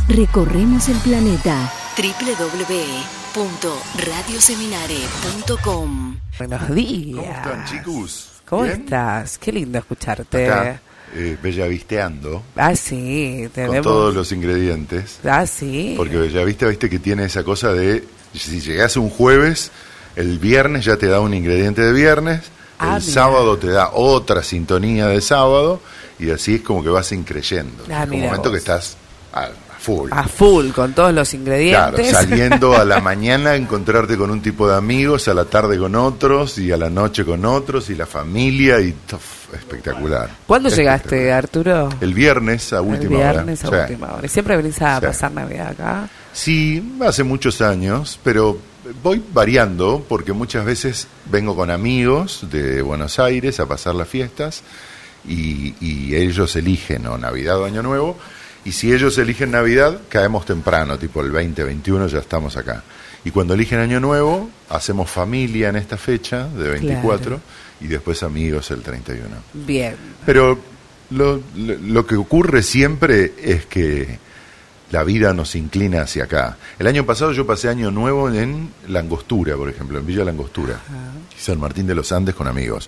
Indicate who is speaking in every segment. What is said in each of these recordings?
Speaker 1: Recorremos el planeta. www.radioseminare.com.
Speaker 2: Buenos días.
Speaker 3: ¿Cómo están, chicos?
Speaker 2: ¿Cómo
Speaker 3: ¿Bien?
Speaker 2: estás? Qué lindo escucharte.
Speaker 3: Acá, Bellavisteando,
Speaker 2: Ah, sí, tenemos.
Speaker 3: con todos los ingredientes.
Speaker 2: Ah, sí.
Speaker 3: Porque Bellavista, viste que tiene esa cosa de, si llegás un jueves, el viernes ya te da un ingrediente de viernes, el
Speaker 2: mira.
Speaker 3: sábado te da otra sintonía de sábado, y así es como que vas increyendo.
Speaker 2: Ah,
Speaker 3: Es un
Speaker 2: mira
Speaker 3: momento
Speaker 2: vos.
Speaker 3: que estás a full.
Speaker 2: A full, con todos los
Speaker 3: Claro,
Speaker 2: ingredientes.
Speaker 3: saliendo a la mañana, encontrarte con un tipo de amigos, a la tarde con otros, y a la noche con otros, y la familia, y espectacular.
Speaker 2: ¿Cuándo
Speaker 3: Espectacular.
Speaker 2: llegaste, Arturo?
Speaker 3: El viernes a última
Speaker 2: El
Speaker 3: hora.
Speaker 2: viernes a
Speaker 3: Sí.
Speaker 2: última hora. ¿Y siempre venís a
Speaker 3: Sí.
Speaker 2: pasar Navidad acá?
Speaker 3: Sí, hace muchos años, pero voy variando porque muchas veces vengo con amigos de Buenos Aires a pasar las fiestas y ellos eligen o Navidad o Año Nuevo, y si ellos eligen Navidad caemos temprano, tipo el 20, 21 ya estamos acá. Y cuando eligen Año Nuevo hacemos familia en esta fecha de 24
Speaker 2: Claro.
Speaker 3: y después amigos el 31.
Speaker 2: Bien.
Speaker 3: Pero lo que ocurre siempre es que la vida nos inclina hacia acá. El año pasado yo pasé Año Nuevo en La Angostura, por ejemplo, en Villa La Angostura, San Martín de los Andes con amigos.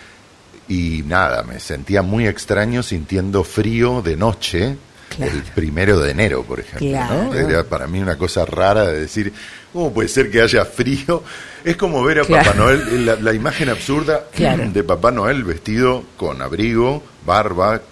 Speaker 3: Y nada, me sentía muy extraño sintiendo frío de noche,
Speaker 2: Claro.
Speaker 3: el 1 de enero, por ejemplo.
Speaker 2: Claro.
Speaker 3: ¿No? Era para mí una cosa rara de decir, ¿cómo puede ser que haya frío? Es como ver a
Speaker 2: Claro.
Speaker 3: Papá Noel, la imagen absurda
Speaker 2: Claro.
Speaker 3: de Papá Noel vestido con abrigo, barba,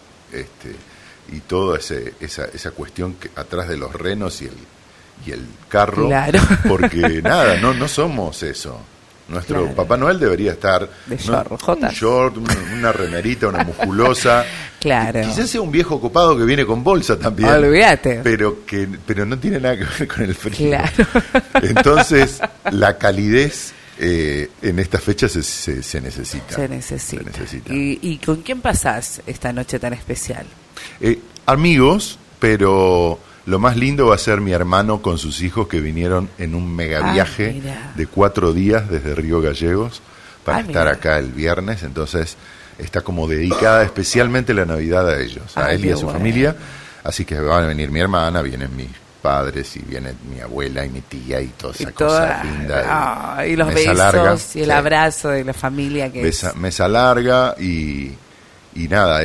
Speaker 3: y toda esa cuestión que atrás de los renos y el carro.
Speaker 2: Claro.
Speaker 3: Porque nada, no somos eso. Nuestro
Speaker 2: Claro.
Speaker 3: Papá Noel debería estar
Speaker 2: De short, jotas.
Speaker 3: un short, una remerita, una musculosa.
Speaker 2: Claro.
Speaker 3: Quizás sea un viejo copado que viene con bolsa también.
Speaker 2: Olvídate.
Speaker 3: Pero no tiene nada que ver con el frío.
Speaker 2: Claro.
Speaker 3: Entonces, la calidez en estas fechas se necesita.
Speaker 2: Se necesita.
Speaker 3: Se necesita.
Speaker 2: ¿Y con quién pasás esta noche tan especial?
Speaker 3: Amigos, pero lo más lindo va a ser mi hermano con sus hijos que vinieron en un mega viaje
Speaker 2: mira.
Speaker 3: de 4 días desde Río Gallegos para estar
Speaker 2: mira.
Speaker 3: acá el viernes. Entonces está como dedicada especialmente la Navidad a ellos, a él y
Speaker 2: qué
Speaker 3: a su
Speaker 2: bueno.
Speaker 3: familia. Así que van a venir mi hermana, vienen mis padres y viene mi abuela y mi tía y toda esa cosa linda.
Speaker 2: Y los
Speaker 3: mesa
Speaker 2: besos
Speaker 3: larga.
Speaker 2: y el
Speaker 3: Sí.
Speaker 2: abrazo de la familia que
Speaker 3: Mesa larga y nada,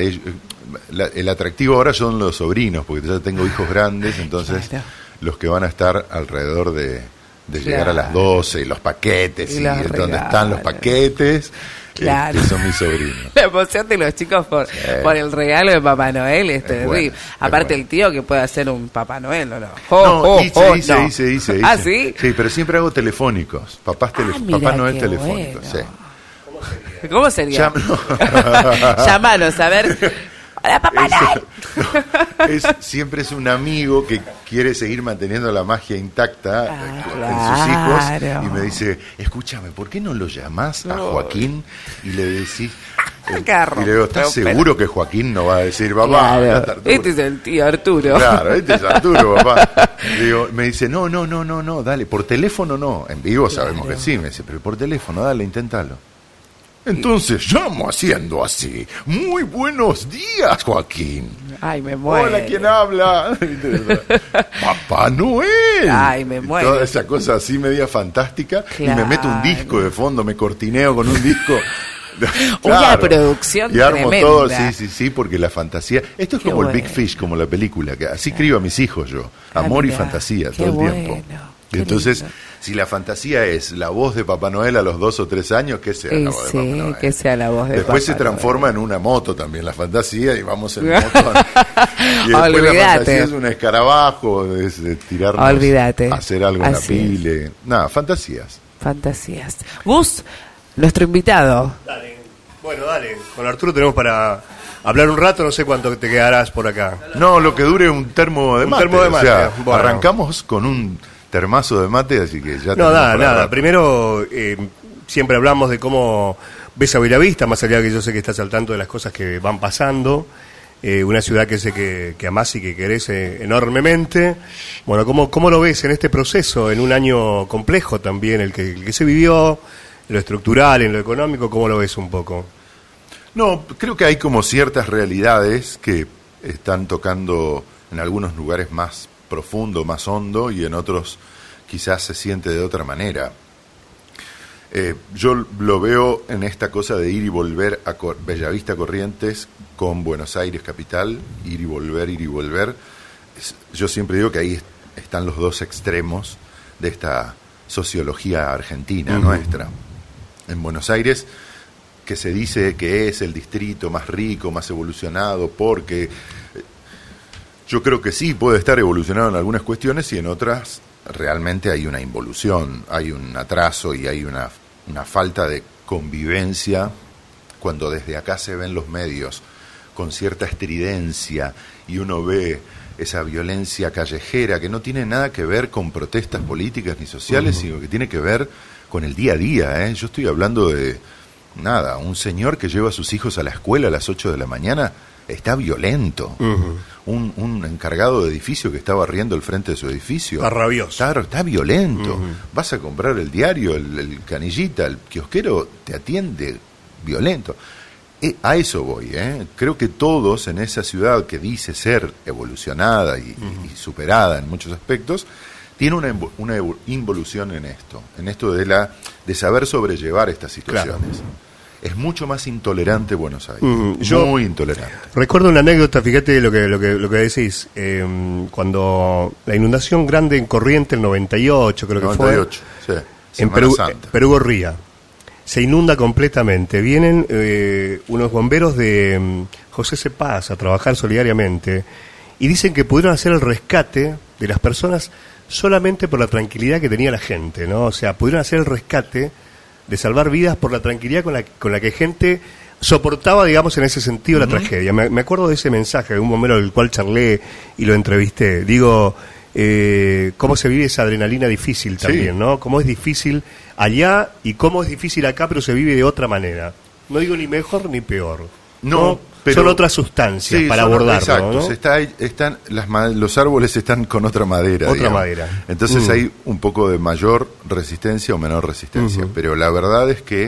Speaker 3: el atractivo ahora son los sobrinos, porque ya tengo hijos grandes, entonces
Speaker 2: Claro.
Speaker 3: los que van a estar alrededor de llegar a
Speaker 2: Claro.
Speaker 3: las 12, y los paquetes,
Speaker 2: Y
Speaker 3: y
Speaker 2: los
Speaker 3: donde están los
Speaker 2: regalos.
Speaker 3: paquetes,
Speaker 2: Claro.
Speaker 3: son mis sobrinos.
Speaker 2: La emoción de los chicos por el regalo de Papá Noel es terrible.
Speaker 3: bueno, es
Speaker 2: Aparte
Speaker 3: bueno.
Speaker 2: el tío que puede hacer un Papá Noel, ¿o no?
Speaker 3: No, hice.
Speaker 2: ¿Ah, sí?
Speaker 3: Sí, pero siempre hago telefónicos,
Speaker 2: Mira,
Speaker 3: Papá Noel
Speaker 2: qué
Speaker 3: telefónicos,
Speaker 2: bueno.
Speaker 3: sí.
Speaker 2: ¿Cómo sería?
Speaker 3: No.
Speaker 2: Llámanos, a ver. Hola, Papá Noel.
Speaker 3: Siempre es un amigo que quiere seguir manteniendo la magia intacta en sus
Speaker 2: claro.
Speaker 3: hijos y me dice, escúchame, ¿por qué no lo llamás a Joaquín y le decís...
Speaker 2: Carro,
Speaker 3: y le digo, ¿estás
Speaker 2: pero-
Speaker 3: seguro que Joaquín no va a decir, papá?
Speaker 2: Claro.
Speaker 3: Arturo"?
Speaker 2: Este es el tío Arturo.
Speaker 3: Claro, este es Arturo, papá. Digo, me dice, no, dale, por teléfono no. En vivo sabemos que sí, me dice, pero por teléfono, dale, inténtalo. Entonces llamo haciendo así. Muy buenos días, Joaquín.
Speaker 2: Ay, me muero.
Speaker 3: Hola, ¿quién habla? Papá Noel.
Speaker 2: Ay, me
Speaker 3: Y
Speaker 2: muero.
Speaker 3: toda esa cosa así media fantástica. Y
Speaker 2: Claro.
Speaker 3: me meto un disco de fondo, me cortineo con un disco.
Speaker 2: Una producción
Speaker 3: y armo
Speaker 2: tremenda.
Speaker 3: todo, sí, porque la fantasía. Esto es
Speaker 2: Qué
Speaker 3: como el Big
Speaker 2: bueno.
Speaker 3: Fish, como la película, que así crío a mis hijos yo. Amor y
Speaker 2: mira,
Speaker 3: fantasía
Speaker 2: qué
Speaker 3: todo el
Speaker 2: bueno,
Speaker 3: tiempo.
Speaker 2: qué
Speaker 3: Y entonces,
Speaker 2: lindo.
Speaker 3: si la fantasía es la voz de Papá Noel a los 2 o 3 años, que sea la voz de Papá Noel.
Speaker 2: que sea la voz de
Speaker 3: Después
Speaker 2: Papá
Speaker 3: se transforma
Speaker 2: Noel.
Speaker 3: en una moto también la fantasía y vamos en moto. Y después la
Speaker 2: Olvídate.
Speaker 3: fantasía es un escarabajo, es de tirarnos
Speaker 2: Olvídate.
Speaker 3: a hacer algo en la
Speaker 2: Así es.
Speaker 3: pile. Nada, fantasías.
Speaker 2: Fantasías. Gus, nuestro invitado.
Speaker 4: Dale. Bueno, dale. Con Arturo tenemos para hablar un rato, no sé cuánto te quedarás por acá.
Speaker 3: No, lo que dure un termo de
Speaker 4: Un
Speaker 3: mate.
Speaker 4: termo de mate,
Speaker 3: O sea,
Speaker 4: bueno.
Speaker 3: arrancamos con un termazo de mate, así que ya
Speaker 4: No,
Speaker 3: tenemos
Speaker 4: nada,
Speaker 3: para
Speaker 4: nada.
Speaker 3: rato.
Speaker 4: Primero, siempre hablamos de cómo ves a Bellavista, más allá de que yo sé que estás al tanto de las cosas que van pasando. Una ciudad que sé que amás y que querés enormemente. Bueno, ¿cómo lo ves en este proceso, en un año complejo también, el que se vivió, en lo estructural, en lo económico? ¿Cómo lo ves un poco?
Speaker 3: No, creo que hay como ciertas realidades que están tocando en algunos lugares más profundo, más hondo, y en otros quizás se siente de otra manera. Yo lo veo en esta cosa de ir y volver a Bellavista, Corrientes, con Buenos Aires capital, ir y volver. Yo siempre digo que ahí están los dos extremos de esta sociología argentina nuestra. En Buenos Aires, que se dice que es el distrito más rico, más evolucionado, porque yo creo que sí puede estar evolucionado en algunas cuestiones y en otras realmente hay una involución, hay un atraso y hay una falta de convivencia cuando desde acá se ven los medios con cierta estridencia y uno ve esa violencia callejera que no tiene nada que ver con protestas políticas ni sociales, sino que tiene que ver con el día a día. Yo estoy hablando de un señor que lleva a sus hijos a la escuela a las 8 de la mañana está violento. Un encargado de edificio que está barriendo el frente de su edificio
Speaker 4: está rabioso,
Speaker 3: está violento. Vas a comprar el diario, el canillita, el kiosquero te atiende violento. A eso voy. Creo que todos en esa ciudad que dice ser evolucionada y superada en muchos aspectos tiene una involución en esto de saber sobrellevar estas situaciones. Claro. Es mucho más intolerante Buenos Aires, muy intolerante.
Speaker 4: Recuerdo una anécdota, fíjate lo que decís, cuando la inundación grande en Corrientes, el 98 creo que 98,
Speaker 3: fue,
Speaker 4: sí, en Perú Gorría, se inunda completamente. Vienen unos bomberos de José C. Paz a trabajar solidariamente y dicen que pudieron hacer el rescate de las personas solamente por la tranquilidad que tenía la gente, ¿no? O sea, pudieron hacer el rescate de salvar vidas por la tranquilidad con la que gente soportaba, digamos, en ese sentido la tragedia. Me acuerdo de ese mensaje de un bombero del cual charlé y lo entrevisté. Digo, cómo se vive esa adrenalina difícil también, ¿no? Cómo es difícil allá y cómo es difícil acá, pero se vive de otra manera. No digo ni mejor ni peor. No, pero son otras sustancias para abordarlo, ¿no?
Speaker 3: Están los árboles están con otra madera.
Speaker 4: Madera.
Speaker 3: Entonces hay un poco de mayor resistencia o menor resistencia. Pero la verdad es que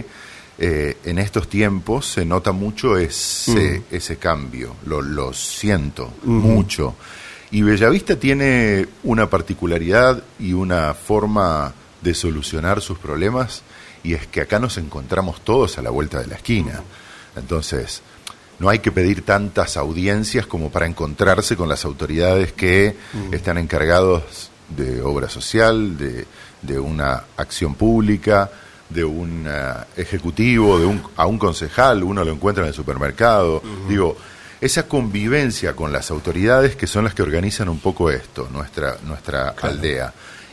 Speaker 3: en estos tiempos se nota mucho ese cambio. Lo siento mucho. Y Bellavista tiene una particularidad y una forma de solucionar sus problemas, y es que acá nos encontramos todos a la vuelta de la esquina. Entonces, no hay que pedir tantas audiencias como para encontrarse con las autoridades que están encargados de obra social, de una acción pública, de un ejecutivo, a un concejal, uno lo encuentra en el supermercado. Digo, esa convivencia con las autoridades que son las que organizan un poco esto, nuestra aldea.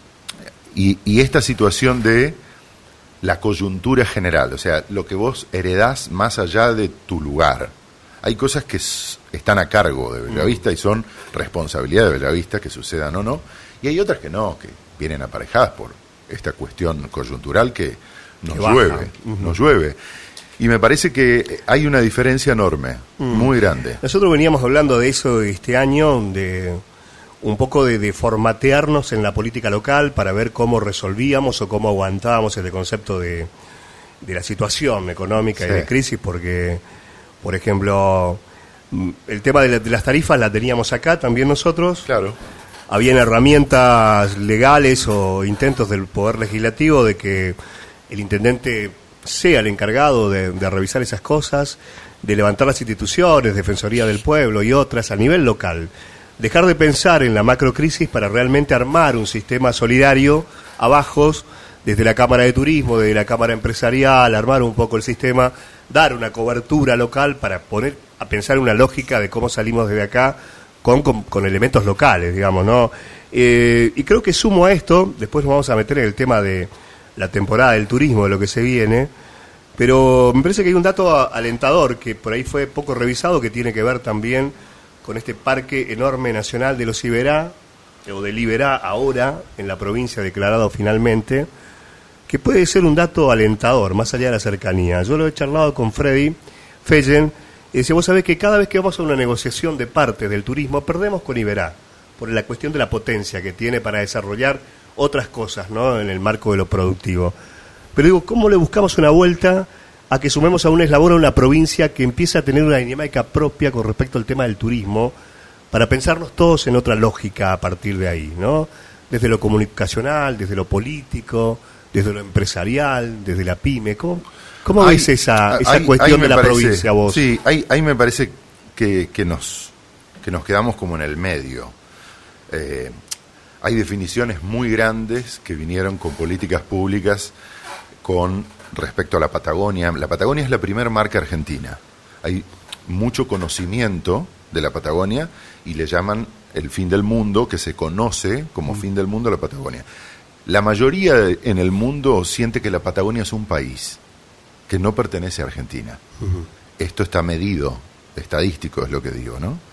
Speaker 3: Y esta situación de la coyuntura general, o sea, lo que vos heredás más allá de tu lugar. Hay cosas que están a cargo de Bellavista y son responsabilidad de Bellavista, que sucedan o no, y hay otras que no, que vienen aparejadas por esta cuestión coyuntural que nos llueve. Y me parece que hay una diferencia enorme, muy grande.
Speaker 4: Nosotros veníamos hablando de eso este año, de un poco de formatearnos en la política local para ver cómo resolvíamos o cómo aguantábamos el concepto de la situación económica y de crisis, porque, por ejemplo, el tema de las tarifas la teníamos acá también nosotros.
Speaker 3: Claro.
Speaker 4: Habían herramientas legales o intentos del Poder Legislativo de que el intendente sea el encargado de revisar esas cosas, de levantar las instituciones, Defensoría del Pueblo y otras a nivel local. Dejar de pensar en la macrocrisis para realmente armar un sistema solidario abajo, desde la Cámara de Turismo, desde la Cámara Empresarial, armar un poco el sistema, dar una cobertura local para poner a pensar una lógica de cómo salimos desde acá con elementos locales, digamos, ¿no? Y creo que sumo a esto, después nos vamos a meter en el tema de la temporada del turismo, de lo que se viene, pero me parece que hay un dato alentador que por ahí fue poco revisado, que tiene que ver también con este parque enorme nacional de los Iberá, o del Iberá ahora, en la provincia declarado finalmente, que puede ser un dato alentador, más allá de la cercanía. Yo lo he charlado con Freddy Fellen, y decía, vos sabés que cada vez que vamos a una negociación de parte del turismo, perdemos con Iberá, por la cuestión de la potencia que tiene para desarrollar otras cosas, ¿no?, en el marco de lo productivo. Pero digo, ¿cómo le buscamos una vuelta a que sumemos a un eslabón a una provincia que empieza a tener una dinámica propia con respecto al tema del turismo, para pensarnos todos en otra lógica a partir de ahí, ¿no? Desde lo comunicacional, desde lo político, desde lo empresarial, desde la pyme. ¿Cómo ves esa cuestión de la provincia vos?
Speaker 3: Sí, ahí me parece que nos quedamos como en el medio. Hay definiciones muy grandes que vinieron con políticas públicas con respecto a la Patagonia. La Patagonia es la primera marca argentina. Hay mucho conocimiento de la Patagonia y le llaman el fin del mundo, que se conoce como fin del mundo a la Patagonia. La mayoría en el mundo siente que la Patagonia es un país que no pertenece a Argentina. Esto está medido, estadístico es lo que digo, ¿no?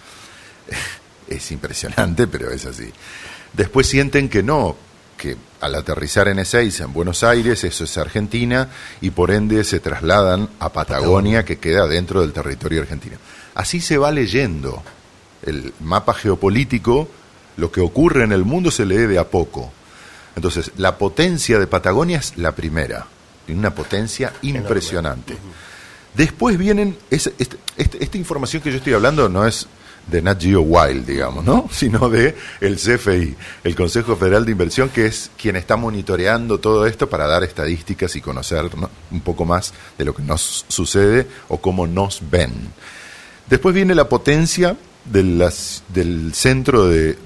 Speaker 3: Es impresionante, pero es así. Después sienten que no, que al aterrizar en Ezeiza, en Buenos Aires, eso es Argentina, y por ende se trasladan a Patagonia, que queda dentro del territorio argentino. Así se va leyendo el mapa geopolítico, lo que ocurre en el mundo se lee de a poco. Entonces, la potencia de Patagonia es la primera, una potencia impresionante. Después vienen, esta información que yo estoy hablando no es de Nat Geo Wild, digamos, ¿no? Sino de el CFI, el Consejo Federal de Inversión, que es quien está monitoreando todo esto para dar estadísticas y conocer, ¿no?, un poco más de lo que nos sucede o cómo nos ven. Después viene la potencia del centro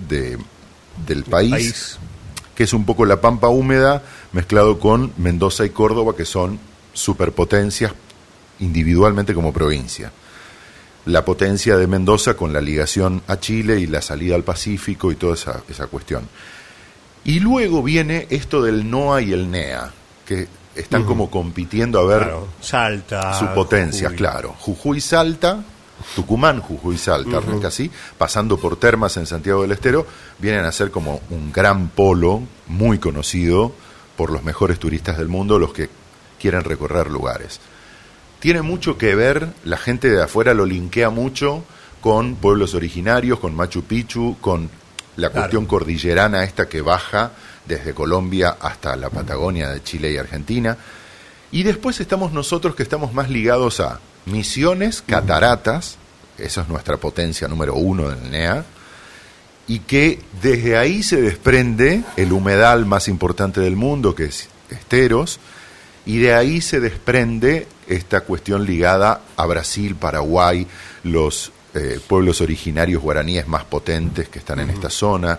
Speaker 3: del país, que es un poco la pampa húmeda mezclado con Mendoza y Córdoba, que son superpotencias individualmente como provincia. La potencia de Mendoza con la ligación a Chile y la salida al Pacífico y toda esa cuestión. Y luego viene esto del NOA y el NEA, que están como compitiendo a ver,
Speaker 4: claro, Salta,
Speaker 3: su potencia,
Speaker 4: Jujuy.
Speaker 3: claro. Jujuy, Salta, Tucumán, Jujuy, Salta, arranca así, pasando por Termas en Santiago del Estero, vienen a ser como un gran polo muy conocido por los mejores turistas del mundo, los que quieren recorrer lugares. Tiene mucho que ver, la gente de afuera lo linkea mucho con pueblos originarios, con Machu Picchu, con la cuestión cordillerana esta que baja desde Colombia hasta la Patagonia de Chile y Argentina. Y después estamos nosotros que estamos más ligados a Misiones, cataratas, esa es nuestra potencia número 1 del NEA, y que desde ahí se desprende el humedal más importante del mundo, que es Esteros, y de ahí se desprende esta cuestión ligada a Brasil, Paraguay, los pueblos originarios guaraníes más potentes que están en esta zona.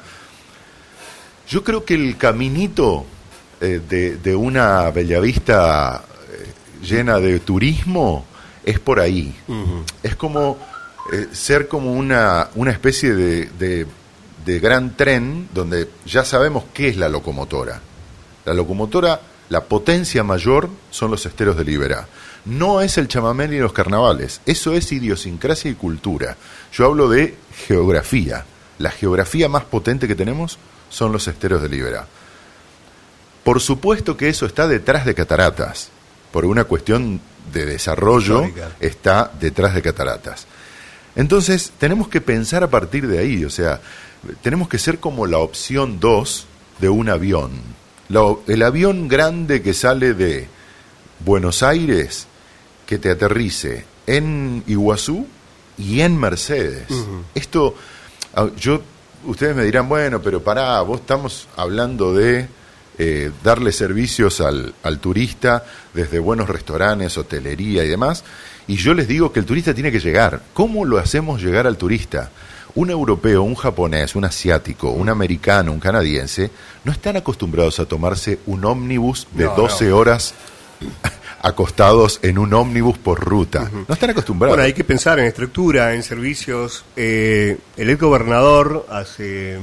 Speaker 3: Yo creo que el caminito de una Bellavista llena de turismo es por ahí. Es como ser como una especie de gran tren donde ya sabemos qué es la locomotora. La locomotora, la potencia mayor son los esteros de Liberá. No es el chamamé ni los carnavales. Eso es idiosincrasia y cultura. Yo hablo de geografía. La geografía más potente que tenemos son los esteros de Liberá. Por supuesto que eso está detrás de cataratas. Por una cuestión de desarrollo histórica, está detrás de cataratas. Entonces, tenemos que pensar a partir de ahí. O sea, tenemos que ser como la opción 2 de un avión. El avión grande que sale de Buenos Aires, que te aterrice en Iguazú y en Mercedes. Esto, ustedes me dirán, bueno, pero pará, vos estamos hablando de darle servicios al turista desde buenos restaurantes, hotelería y demás, y yo les digo que el turista tiene que llegar. ¿Cómo lo hacemos llegar al turista? Un europeo, un japonés, un asiático, un americano, un canadiense, no están acostumbrados a tomarse un ómnibus de 12 horas acostados en un ómnibus por ruta. No están acostumbrados.
Speaker 4: Bueno, hay que pensar en estructura, en servicios. El exgobernador hace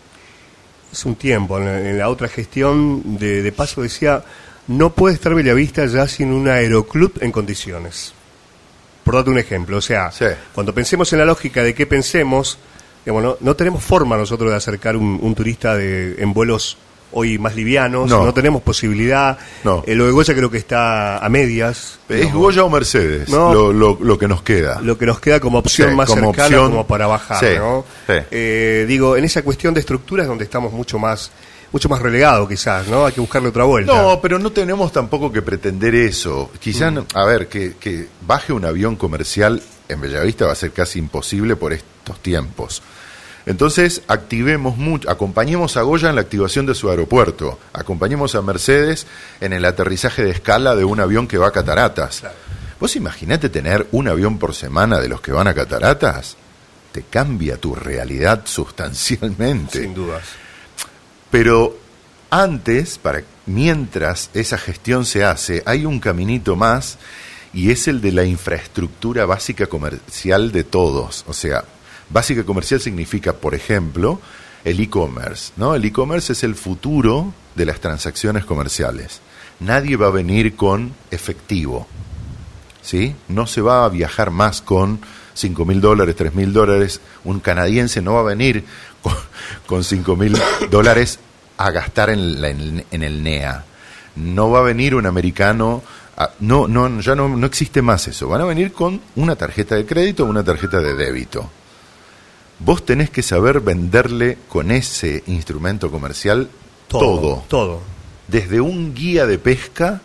Speaker 4: un tiempo, en la otra gestión de Paso, decía: no puede estar Bellavista ya sin un aeroclub en condiciones. Por darte un ejemplo, o sea, cuando pensemos en la lógica de qué pensemos, digamos, no tenemos forma nosotros de acercar un turista en vuelos hoy más livianos, no tenemos posibilidad. Lo de Goya creo que está a medias.
Speaker 3: ¿Es Goya o Mercedes? Lo que nos queda.
Speaker 4: Lo que nos queda como opción más como cercana, como para bajar, ¿no? Digo, en esa cuestión de estructuras donde estamos mucho más relegado quizás, ¿no? Hay que buscarle otra vuelta.
Speaker 3: No, pero no tenemos tampoco que pretender eso. Quizás, a ver, que baje un avión comercial en Bellavista va a ser casi imposible por estos tiempos. Entonces, acompañemos a Goya en la activación de su aeropuerto, acompañemos a Mercedes en el aterrizaje de escala de un avión que va a Cataratas.
Speaker 4: Claro.
Speaker 3: Vos imaginate tener un avión por semana de los que van a Cataratas, te cambia tu realidad sustancialmente.
Speaker 4: Sin dudas.
Speaker 3: Pero antes, mientras esa gestión se hace, hay un caminito más, y es el de la infraestructura básica comercial de todos. O sea, básica comercial significa, por ejemplo, el e-commerce, ¿no? El e-commerce es el futuro de las transacciones comerciales. Nadie va a venir con efectivo, ¿sí? No se va a viajar más con $5.000, $3.000. Un canadiense no va a venir con $5.000 a gastar en el NEA. No va a venir un americano... ya no existe más eso. Van a venir con una tarjeta de crédito o una tarjeta de débito. Vos tenés que saber venderle con ese instrumento comercial todo. Desde un guía de pesca,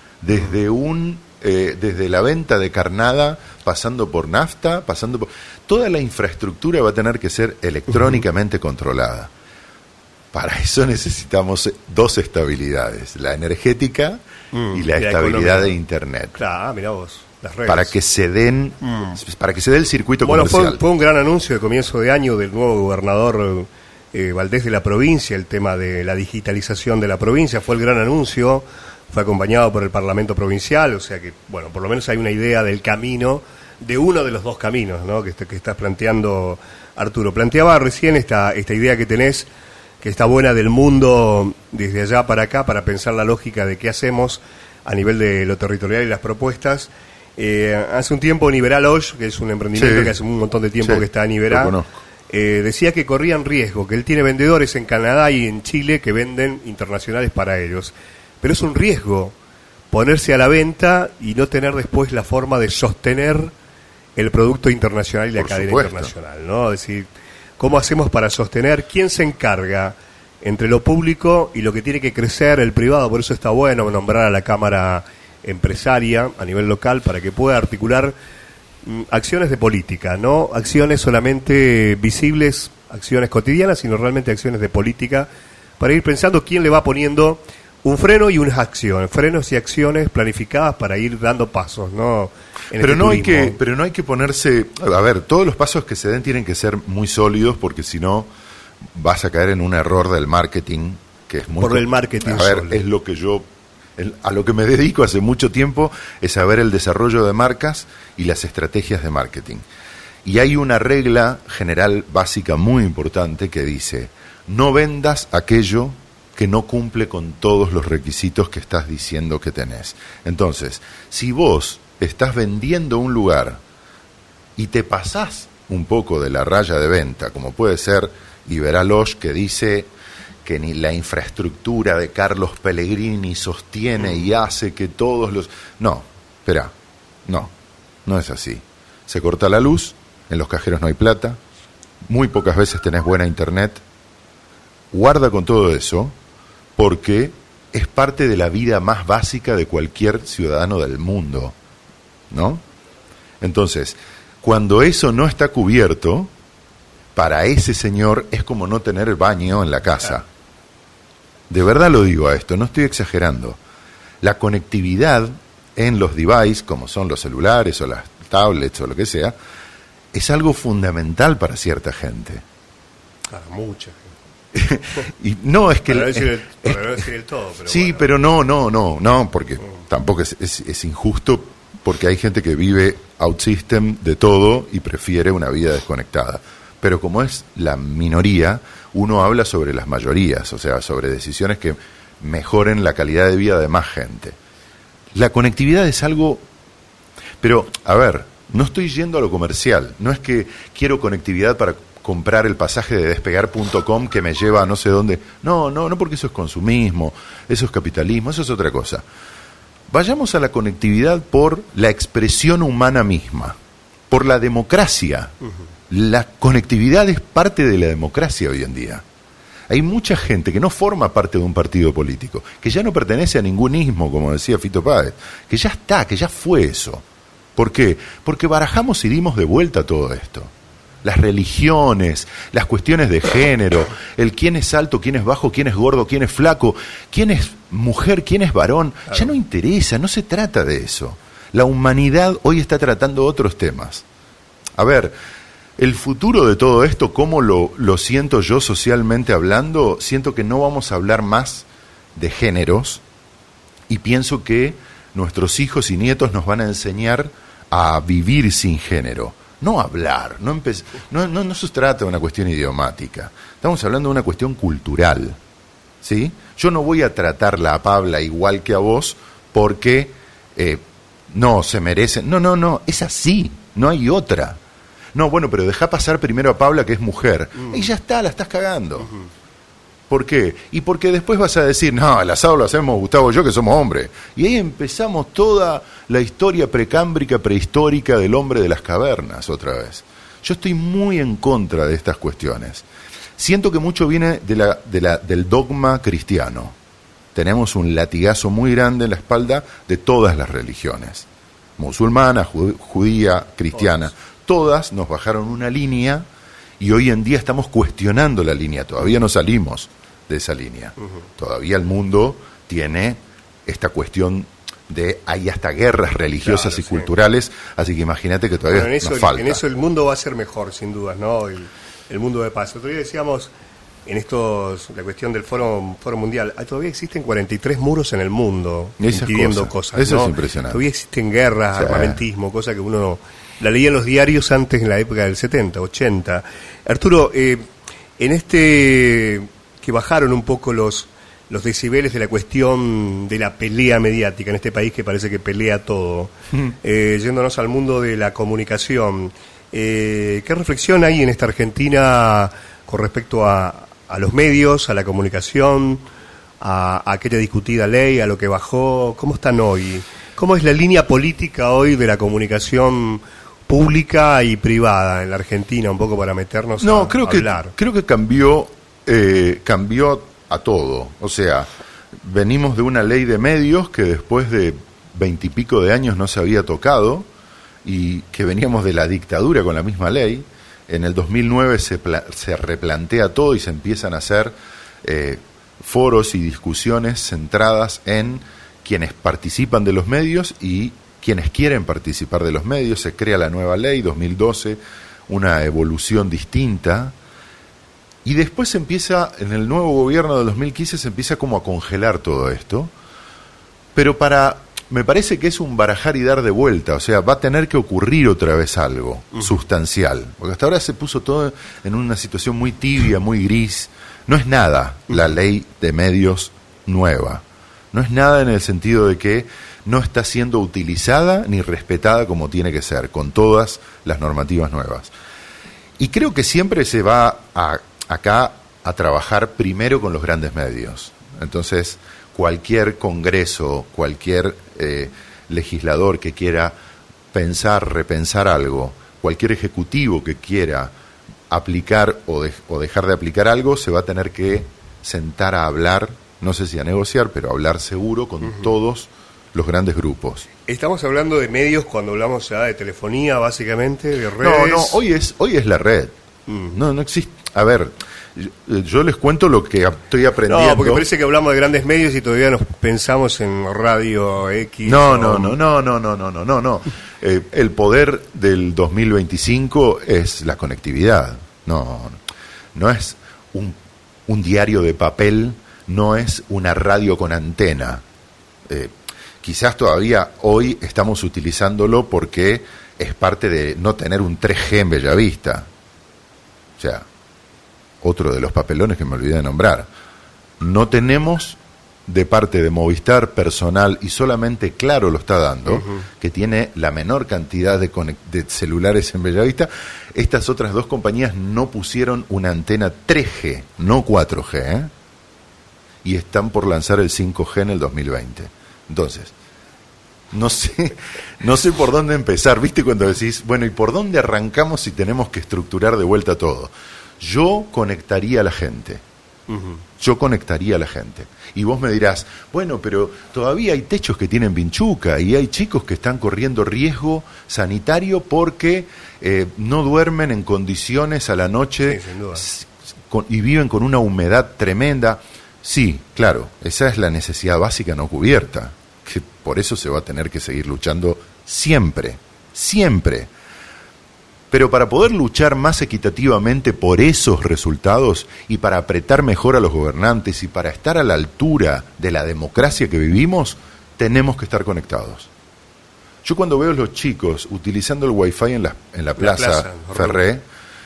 Speaker 3: desde la venta de carnada, pasando por nafta, toda la infraestructura va a tener que ser electrónicamente controlada. Para eso necesitamos dos estabilidades, la energética y la estabilidad de Internet.
Speaker 4: Claro, mirá vos, las redes.
Speaker 3: Para que se dé el circuito comercial.
Speaker 4: Fue un gran anuncio de comienzo de año del nuevo gobernador Valdés de la provincia, el tema de la digitalización de la provincia, fue el gran anuncio, fue acompañado por el Parlamento Provincial, o sea que, bueno, por lo menos hay una idea del camino, de uno de los dos caminos, ¿no?, que estás planteando, Arturo. Planteaba recién esta idea que tenés, que está buena, del mundo desde allá para acá, para pensar la lógica de qué hacemos a nivel de lo territorial y las propuestas. Hace un tiempo Niverá Lodge, que es un emprendimiento que hace un montón de tiempo que está en Niverá, decía que corrían riesgo, que él tiene vendedores en Canadá y en Chile que venden internacionales para ellos. Pero es un riesgo ponerse a la venta y no tener después la forma de sostener el producto internacional y la cadena internacional, ¿no? Es decir, ¿cómo hacemos para sostener? ¿Quién se encarga entre lo público y lo que tiene que crecer el privado? Por eso está bueno nombrar a la Cámara Empresaria a nivel local para que pueda articular acciones de política, no acciones solamente visibles, acciones cotidianas, sino realmente acciones de política, para ir pensando quién le va poniendo un freno y unas acciones, frenos y acciones planificadas para ir dando pasos, ¿no?
Speaker 3: Pero no hay que ponerse, a ver, todos los pasos que se den tienen que ser muy sólidos, porque si no vas a caer en un error del marketing, que es muy...
Speaker 4: Por el marketing.
Speaker 3: A ver, es lo que a lo que me dedico hace mucho tiempo, es saber el desarrollo de marcas y las estrategias de marketing. Y hay una regla general básica muy importante que dice: no vendas aquello que no cumple con todos los requisitos que estás diciendo que tenés. Entonces, si vos estás vendiendo un lugar y te pasás un poco de la raya de venta, como puede ser Niverá Lodge, que dice que ni la infraestructura de Carlos Pellegrini sostiene y hace que todos los... No, espera, no es así. Se corta la luz, en los cajeros no hay plata, muy pocas veces tenés buena internet. Guarda con todo eso, porque es parte de la vida más básica de cualquier ciudadano del mundo, ¿no? Entonces, cuando eso no está cubierto, para ese señor es como no tener baño en la casa. De verdad lo digo a esto, no estoy exagerando. La conectividad en los devices, como son los celulares o las tablets o lo que sea, es algo fundamental para cierta gente.
Speaker 4: Para mucha gente.
Speaker 3: Y no es que
Speaker 4: para no decir el todo, pero
Speaker 3: sí,
Speaker 4: bueno.
Speaker 3: pero no, porque tampoco es injusto, porque hay gente que vive outsystem de todo y prefiere una vida desconectada. Pero como es la minoría, uno habla sobre las mayorías, o sea, sobre decisiones que mejoren la calidad de vida de más gente. La conectividad es algo... Pero, a ver, no estoy yendo a lo comercial, no es que quiero conectividad para comprar el pasaje de despegar.com que me lleva a no sé dónde. No, porque eso es consumismo, eso es capitalismo, eso es otra cosa. Vayamos a la conectividad por la expresión humana misma, por la democracia. La conectividad es parte de la democracia hoy en día. Hay mucha gente que no forma parte de un partido político, que ya no pertenece a ningún ismo, como decía Fito Páez, que ya está, que ya fue eso. ¿Por qué? Porque barajamos y dimos de vuelta todo esto. las religiones, las cuestiones de género, el quién es alto, quién es bajo, quién es gordo, quién es flaco, quién es mujer, quién es varón, claro. Ya no interesa, no se trata de eso. La humanidad hoy está tratando otros temas. A ver, el futuro de todo esto, ¿cómo lo siento yo socialmente hablando? Siento que no vamos a hablar más de géneros y pienso que nuestros hijos y nietos nos van a enseñar a vivir sin género. No hablar, no se trata de una cuestión idiomática. Estamos hablando de una cuestión cultural, ¿sí? Yo no voy a tratarla a Pabla igual que a vos porque no se merecen. No, es así, no hay otra. No, bueno, pero dejá pasar primero a Pabla, que es mujer. Y ya está, la estás cagando. ¿Por qué? Y porque después vas a decir, no, el asado lo hacemos Gustavo y yo, que somos hombres. Y ahí empezamos toda la historia precámbrica, prehistórica del hombre de las cavernas otra vez. Yo estoy muy en contra de estas cuestiones. Siento que mucho viene del dogma cristiano. Tenemos un latigazo muy grande en la espalda de todas las religiones. Musulmana, judía, cristiana. Todas nos bajaron una línea y hoy en día estamos cuestionando la línea. Todavía no salimos de esa línea. Todavía el mundo tiene esta cuestión de hay hasta guerras religiosas y culturales, así que imagínate que todavía nos falta.
Speaker 4: En eso el mundo va a ser mejor, sin dudas, ¿no? El mundo de paz. Otro día decíamos, la cuestión del Foro Mundial, todavía existen 43 muros en el mundo impidiendo cosas,
Speaker 3: eso
Speaker 4: ¿no?
Speaker 3: es impresionante.
Speaker 4: Todavía existen guerras, armamentismo, cosas que uno la leía en los diarios antes, en la época del 70, 80. Arturo, en que bajaron un poco los decibeles de la cuestión de la pelea mediática en este país que parece que pelea todo, yéndonos al mundo de la comunicación, ¿qué reflexión hay en esta Argentina con respecto a los medios, a la comunicación, a aquella discutida ley, a lo que bajó? ¿Cómo están hoy? ¿Cómo es la línea política hoy de la comunicación pública y privada en la Argentina, un poco para meternos a hablar?
Speaker 3: Creo que cambió a todo. O sea, venimos de una ley de medios que después de 20 y pico de años no se había tocado y que veníamos de la dictadura con la misma ley. En el 2009 se replantea todo y se empiezan a hacer foros y discusiones centradas en quienes participan de los medios y quienes quieren participar de los medios. Se crea la nueva ley 2012, una evolución distinta. Y después se empieza, en el nuevo gobierno de 2015, se empieza como a congelar todo esto. Pero me parece que es un barajar y dar de vuelta. O sea, va a tener que ocurrir otra vez algo sustancial. Porque hasta ahora se puso todo en una situación muy tibia, muy gris. No es nada la ley de medios nueva. No es nada en el sentido de que no está siendo utilizada ni respetada como tiene que ser, con todas las normativas nuevas. Y creo que siempre se va acá a trabajar primero con los grandes medios. Entonces, cualquier congreso, cualquier legislador que quiera repensar algo, cualquier ejecutivo que quiera aplicar o dejar de aplicar algo, se va a tener que sentar a hablar, no sé si a negociar, pero a hablar seguro con todos los grandes grupos.
Speaker 4: Estamos hablando de medios cuando hablamos ya de telefonía, básicamente, de redes.
Speaker 3: No, hoy es la red. No existe. A ver, yo les cuento lo que estoy aprendiendo.
Speaker 4: No, porque parece que hablamos de grandes medios y todavía nos pensamos en Radio X.
Speaker 3: No. El poder del 2025 es la conectividad. No es un diario de papel, no es una radio con antena. Quizás todavía hoy estamos utilizándolo porque es parte de no tener un 3G en Bellavista. O sea, otro de los papelones que me olvidé de nombrar. No tenemos de parte de Movistar personal, y solamente Claro lo está dando, que tiene la menor cantidad de celulares en Bellavista. Estas otras dos compañías no pusieron una antena 3G, no 4G, y están por lanzar el 5G en el 2020. Entonces, no sé por dónde empezar. ¿Viste cuando decís, bueno, ¿y por dónde arrancamos si tenemos que estructurar de vuelta todo? Yo conectaría a la gente. yo conectaría a la gente. Y vos me dirás, bueno, pero todavía hay techos que tienen vinchuca y hay chicos que están corriendo riesgo sanitario porque no duermen en condiciones a la noche,
Speaker 4: sí,
Speaker 3: y viven con una humedad tremenda. Sí, claro, esa es la necesidad básica no cubierta, que por eso se va a tener que seguir luchando siempre, siempre. Pero para poder luchar más equitativamente por esos resultados y para apretar mejor a los gobernantes y para estar a la altura de la democracia que vivimos, tenemos que estar conectados. Yo cuando veo a los chicos utilizando el Wi-Fi en la plaza Ferré,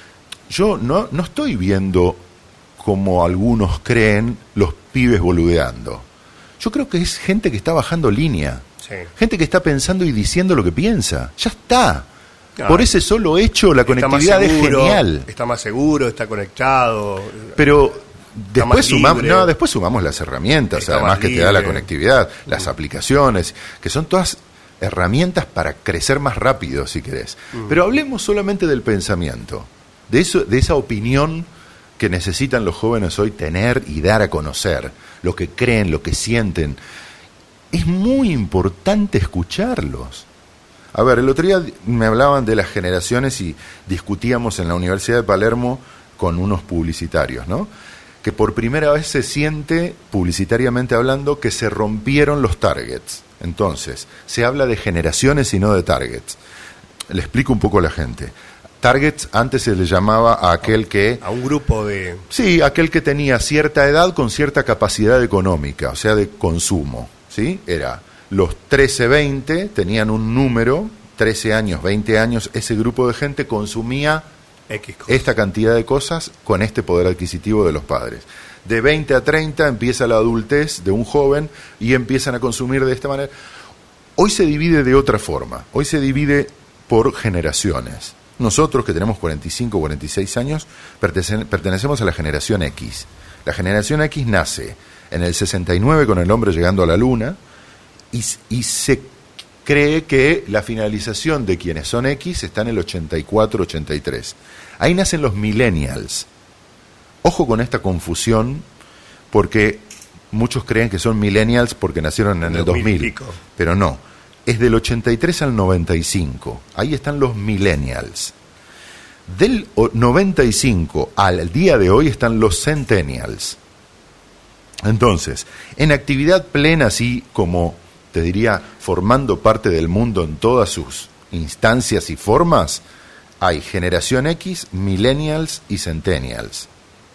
Speaker 3: yo no estoy viendo, como algunos creen, los pibes boludeando. Yo creo que es gente que está bajando línea, gente que está pensando y diciendo lo que piensa. Ya está. Por ese solo hecho, la conectividad es genial.
Speaker 4: Está más seguro, está conectado.
Speaker 3: Pero después sumamos las herramientas, además que te da la conectividad, las aplicaciones, que son todas herramientas para crecer más rápido, si querés. Pero hablemos solamente del pensamiento, de esa opinión que necesitan los jóvenes hoy tener y dar a conocer, lo que creen, lo que sienten. Es muy importante escucharlos. A ver, el otro día me hablaban de las generaciones y discutíamos en la Universidad de Palermo con unos publicitarios, ¿no? Que por primera vez se siente, publicitariamente hablando, que se rompieron los targets. Entonces, se habla de generaciones y no de targets. Le explico un poco a la gente. Targets antes se le llamaba a aquel que...
Speaker 4: A un grupo de...
Speaker 3: Sí, aquel que tenía cierta edad con cierta capacidad económica, o sea, de consumo, ¿sí? Era... Los 13-20 tenían un número, 13 años, 20 años, ese grupo de gente consumía esta cantidad de cosas con este poder adquisitivo de los padres. De 20 a 30 empieza la adultez de un joven y empiezan a consumir de esta manera. Hoy se divide de otra forma, hoy se divide por generaciones. Nosotros que tenemos 45, 46 años, pertenecemos a la generación X. La generación X nace en el 69 con el hombre llegando a la luna, y se cree que la finalización de quienes son X está en el 84, 83. Ahí nacen los millennials. Ojo con esta confusión, porque muchos creen que son millennials porque nacieron en el 2000, pero no. Es del 83 al 95. Ahí están los millennials. Del 95 al día de hoy están los centennials. Entonces, en actividad plena, así como te diría, formando parte del mundo en todas sus instancias y formas, hay generación X, millennials y centennials.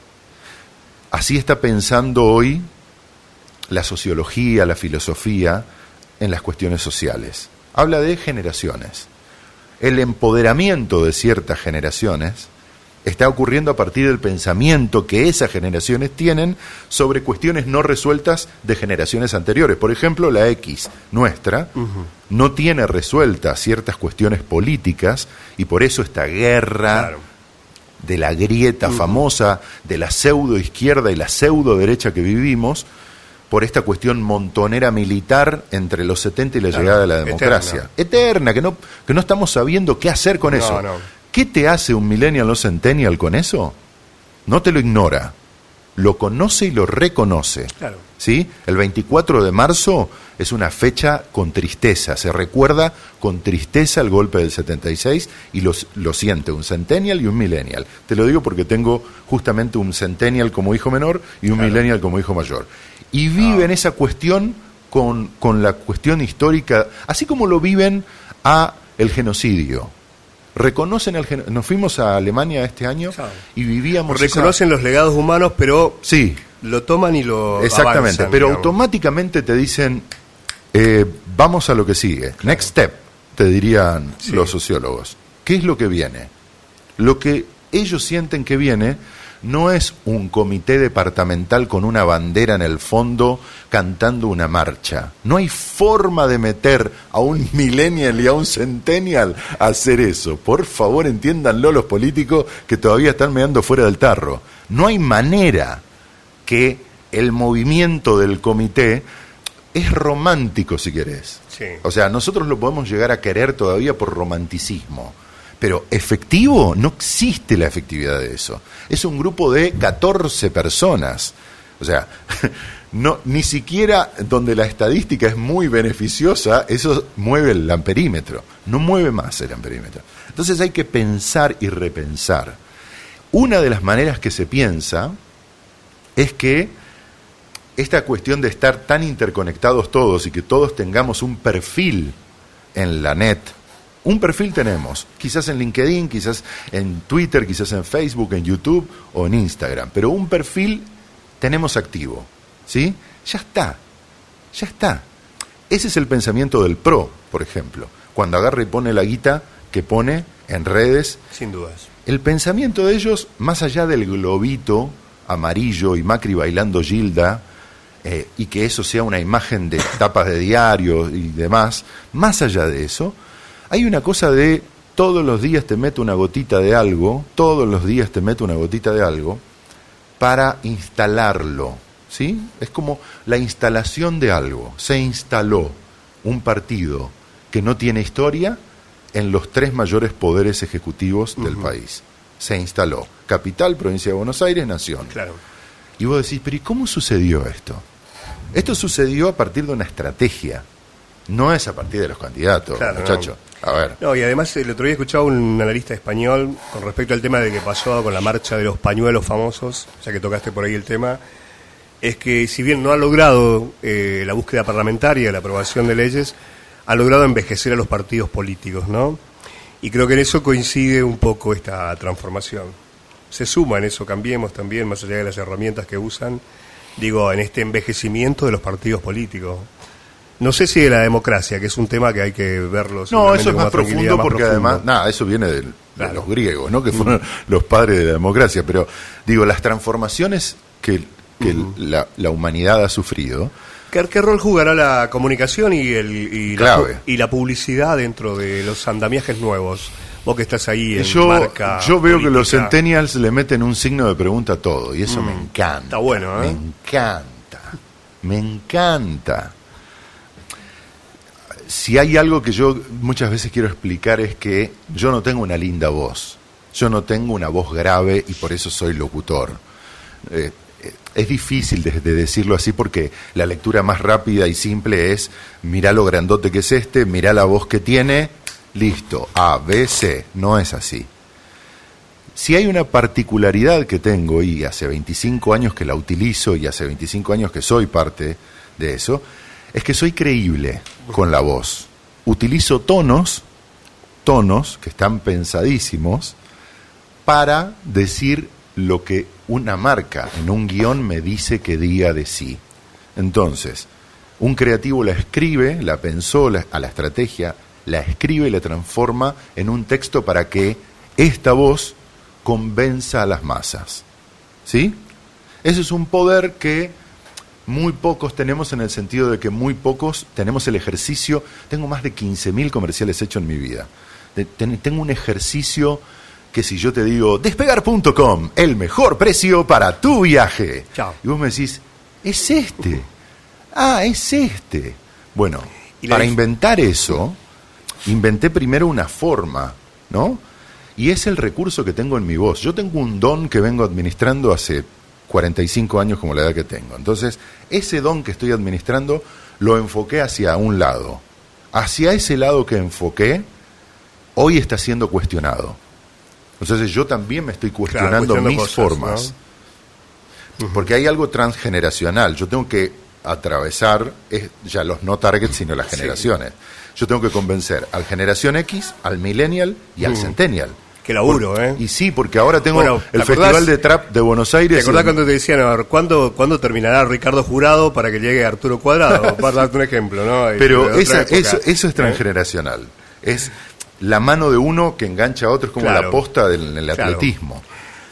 Speaker 3: Así está pensando hoy la sociología, la filosofía en las cuestiones sociales. Habla de generaciones. El empoderamiento de ciertas generaciones está ocurriendo a partir del pensamiento que esas generaciones tienen sobre cuestiones no resueltas de generaciones anteriores. Por ejemplo, la X nuestra no tiene resueltas ciertas cuestiones políticas y por eso esta guerra de la grieta famosa de la pseudo izquierda y la pseudo derecha que vivimos, por esta cuestión montonera militar entre los 70 y la llegada de la democracia. Eterna, que no estamos sabiendo qué hacer con eso. ¿Qué te hace un millennial o centennial con eso? No te lo ignora, lo conoce y lo reconoce. ¿Sí? El 24 de marzo es una fecha con tristeza, se recuerda con tristeza el golpe del 76 y lo siente un centennial y un millennial. Te lo digo porque tengo justamente un centennial como hijo menor y un millennial como hijo mayor. Y viven esa cuestión con la cuestión histórica, así como lo viven a el genocidio. Reconocen nos fuimos a Alemania este año y vivíamos...
Speaker 4: Reconocen los legados humanos, pero
Speaker 3: sí,
Speaker 4: lo toman y lo
Speaker 3: exactamente,
Speaker 4: avanzan,
Speaker 3: pero
Speaker 4: digamos.
Speaker 3: Automáticamente te dicen, vamos a lo que sigue. Next step, te dirían los sociólogos. ¿Qué es lo que viene? Lo que ellos sienten que viene no es un comité departamental con una bandera en el fondo cantando una marcha. No hay forma de meter a un millennial y a un centennial a hacer eso. Por favor, entiéndanlo los políticos que todavía están meando fuera del tarro. No hay manera que el movimiento del comité es romántico, si querés. O sea, nosotros lo podemos llegar a querer todavía por romanticismo. Pero efectivo, no existe la efectividad de eso. Es un grupo de 14 personas, O sea, no, ni siquiera donde la estadística es muy beneficiosa, eso mueve el amperímetro, no mueve más el amperímetro. Entonces hay que pensar y repensar. Una de las maneras que se piensa es que esta cuestión de estar tan interconectados todos y que todos tengamos un perfil en la net, un perfil tenemos, quizás en LinkedIn, quizás en Twitter, quizás en Facebook, en YouTube o en Instagram, pero un perfil tenemos activo, ¿sí? Ya está. Ese es el pensamiento del pro, por ejemplo, cuando agarra y pone la guita que pone en redes.
Speaker 4: Sin dudas.
Speaker 3: El pensamiento de ellos, más allá del globito amarillo y Macri bailando Gilda, y que eso sea una imagen de tapas de diario y demás, más allá de eso, hay una cosa de todos los días te meto una gotita de algo, para instalarlo, ¿sí? Es como la instalación de algo. Se instaló un partido que no tiene historia en los 3 mayores poderes ejecutivos del país. Se instaló. Capital, provincia de Buenos Aires, nación.
Speaker 4: Claro.
Speaker 3: Y vos decís, pero ¿y cómo sucedió esto? Esto sucedió a partir de una estrategia. No es a partir de los candidatos, claro, muchachos. No. A ver.
Speaker 4: No, y además el otro día escuchaba un analista español con respecto al tema de que pasó con la marcha de los pañuelos famosos, ya que tocaste por ahí el tema, es que si bien no ha logrado la búsqueda parlamentaria, la aprobación de leyes, ha logrado envejecer a los partidos políticos, ¿no? Y creo que en eso coincide un poco esta transformación. Se suma en eso, Cambiemos también, más allá de las herramientas que usan, digo, en este envejecimiento de los partidos políticos. No sé si de la democracia, que es un tema que hay que verlo.
Speaker 3: No, eso es más profundo porque además, eso viene de los griegos, ¿no? Que fueron los padres de la democracia. Pero digo, las transformaciones que la humanidad ha sufrido.
Speaker 4: ¿Qué rol jugará la comunicación y la publicidad dentro de los andamiajes nuevos? Vos que estás ahí en marca
Speaker 3: yo veo política. Que los centennials le meten un signo de pregunta a todo y eso me encanta.
Speaker 4: Está bueno, ¿eh?
Speaker 3: Me encanta. Si hay algo que yo muchas veces quiero explicar es que yo no tengo una linda voz, yo no tengo una voz grave y por eso soy locutor. Es difícil de decirlo así porque la lectura más rápida y simple es mirá lo grandote que es mirá la voz que tiene, listo, A, B, C. No es así. Si hay una particularidad que tengo y hace 25 años que la utilizo y hace 25 años que soy parte de eso, es que soy creíble con la voz. Utilizo tonos que están pensadísimos para decir lo que una marca en un guión me dice que diga de sí. Entonces, un creativo la escribe, la pensó a la estrategia, la escribe y la transforma en un texto para que esta voz convenza a las masas. ¿Sí? Ese es un poder que muy pocos tenemos en el sentido de que muy pocos tenemos el ejercicio. Tengo más de 15.000 comerciales hechos en mi vida. Tengo un ejercicio que si yo te digo, despegar.com, el mejor precio para tu viaje.
Speaker 4: Chao.
Speaker 3: Y vos me decís, es este. Es este. Bueno, para inventar eso, inventé primero una forma, ¿no? Y es el recurso que tengo en mi voz. Yo tengo un don que vengo administrando hace 45 años como la edad que tengo. Entonces, ese don que estoy administrando lo enfoqué hacia un lado. Hacia ese lado que enfoqué, hoy está siendo cuestionado. Entonces yo también me estoy cuestionando mis cosas, formas. ¿No? Porque hay algo transgeneracional. Yo tengo que atravesar ya los no targets, sino las generaciones. Yo tengo que convencer al generación X, al millennial y al centennial.
Speaker 4: Qué laburo,
Speaker 3: Y sí, porque ahora tengo el Festival de Trap de Buenos Aires.
Speaker 4: ¿Te acordás cuando te decían, a ver, ¿cuándo terminará Ricardo Jurado para que llegue Arturo Cuadrado? Para darte un ejemplo, ¿no?
Speaker 3: Pero eso es transgeneracional. Es la mano de uno que engancha a otro, es como la posta del atletismo.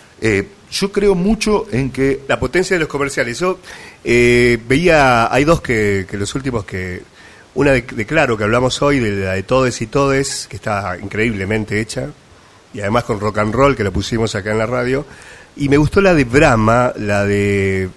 Speaker 3: Yo creo mucho en que...
Speaker 4: La potencia de los comerciales. Yo veía, hay dos que los últimos que... Una de Claro, que hablamos hoy, de la de Todes y Todes, que está increíblemente hecha. Y además con rock and roll, que la pusimos acá en la radio. Y me gustó la de Brahma, la de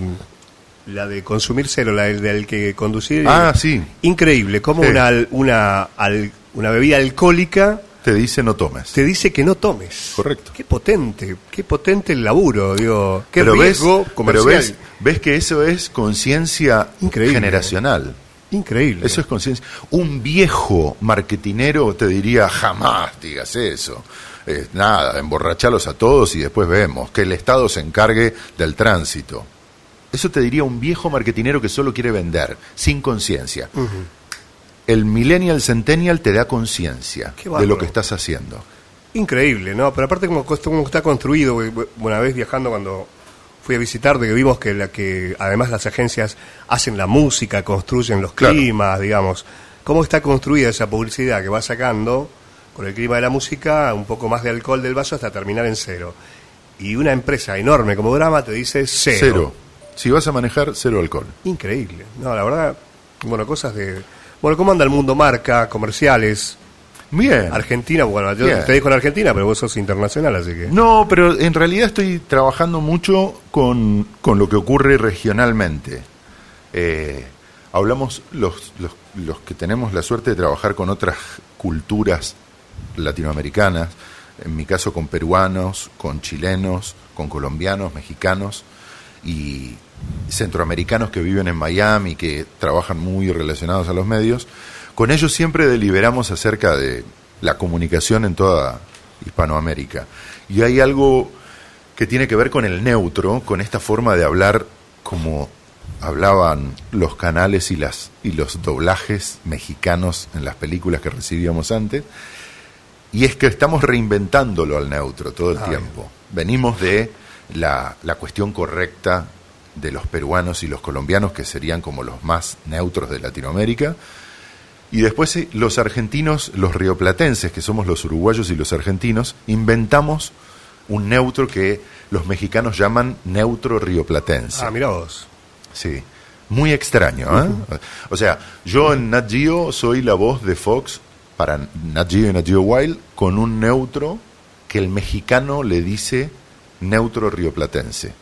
Speaker 4: Consumir Cero, la del que conducir.
Speaker 3: Sí.
Speaker 4: Increíble, como una bebida alcohólica
Speaker 3: te dice no tomes.
Speaker 4: Te dice que no tomes.
Speaker 3: Correcto.
Speaker 4: Qué potente el laburo, digo, qué riesgo comercial.
Speaker 3: Pero ves que eso es conciencia generacional.
Speaker 4: Increíble.
Speaker 3: Eso es conciencia. Un viejo marketinero te diría, jamás digas eso. Nada, emborrachalos a todos y después vemos, que el Estado se encargue del tránsito. Eso te diría un viejo marketinero que solo quiere vender, sin conciencia. Uh-huh. El millennial, centennial te da conciencia de lo que estás haciendo.
Speaker 4: Increíble, ¿no? Pero aparte como está construido, una vez viajando cuando fui a visitar, de que vimos que además las agencias hacen la música, construyen los climas, digamos. ¿Cómo está construida esa publicidad que va sacando con el clima de la música, un poco más de alcohol del vaso hasta terminar en cero? Y una empresa enorme como Brahma te dice cero.
Speaker 3: Si vas a manejar, cero alcohol.
Speaker 4: Increíble. No, la verdad, cosas de... Bueno, ¿cómo anda el mundo marca, comerciales?
Speaker 3: Bien.
Speaker 4: Argentina, yo te digo en Argentina, pero vos sos internacional, así que...
Speaker 3: No, pero en realidad estoy trabajando mucho con lo que ocurre regionalmente. Hablamos los que tenemos la suerte de trabajar con otras culturas latinoamericanas, en mi caso con peruanos, con chilenos, con colombianos, mexicanos y centroamericanos que viven en Miami, que trabajan muy relacionados a los medios. Con ellos siempre deliberamos acerca de la comunicación en toda Hispanoamérica. Y hay algo que tiene que ver con el neutro, con esta forma de hablar como hablaban los canales y los doblajes mexicanos en las películas que recibíamos antes. Y es que estamos reinventándolo al neutro todo el tiempo. Venimos de la cuestión correcta de los peruanos y los colombianos, que serían como los más neutros de Latinoamérica. Y después los argentinos, los rioplatenses, que somos los uruguayos y los argentinos, inventamos un neutro que los mexicanos llaman neutro rioplatense.
Speaker 4: Ah, mirá vos.
Speaker 3: Sí, muy extraño, ¿eh? Uh-huh. O sea, yo en Nat Geo soy la voz de Fox para Nat Geo y Nat Geo Wild con un neutro que el mexicano le dice neutro rioplatense.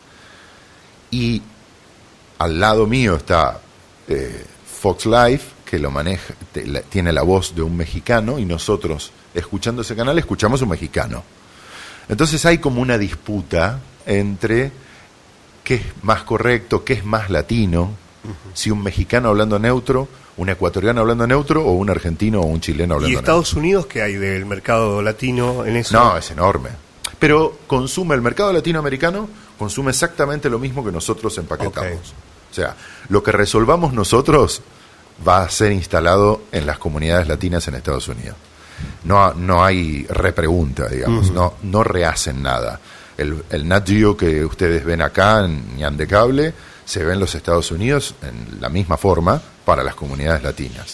Speaker 3: Y al lado mío está Fox Life, que lo maneja, tiene la voz de un mexicano, y nosotros, escuchando ese canal, escuchamos un mexicano. Entonces hay como una disputa entre qué es más correcto, qué es más latino, si un mexicano hablando neutro, un ecuatoriano hablando neutro, o un argentino o un chileno hablando neutro.
Speaker 4: ¿Y Estados Unidos qué hay del mercado latino en eso?
Speaker 3: No, es enorme. Pero el mercado latinoamericano consume exactamente lo mismo que nosotros empaquetamos. Okay. O sea, lo que resolvamos nosotros va a ser instalado en las comunidades latinas en Estados Unidos. No hay repregunta, digamos, uh-huh. no rehacen nada. El Nat Geo que ustedes ven acá en Ñandecable se ve en los Estados Unidos en la misma forma para las comunidades latinas.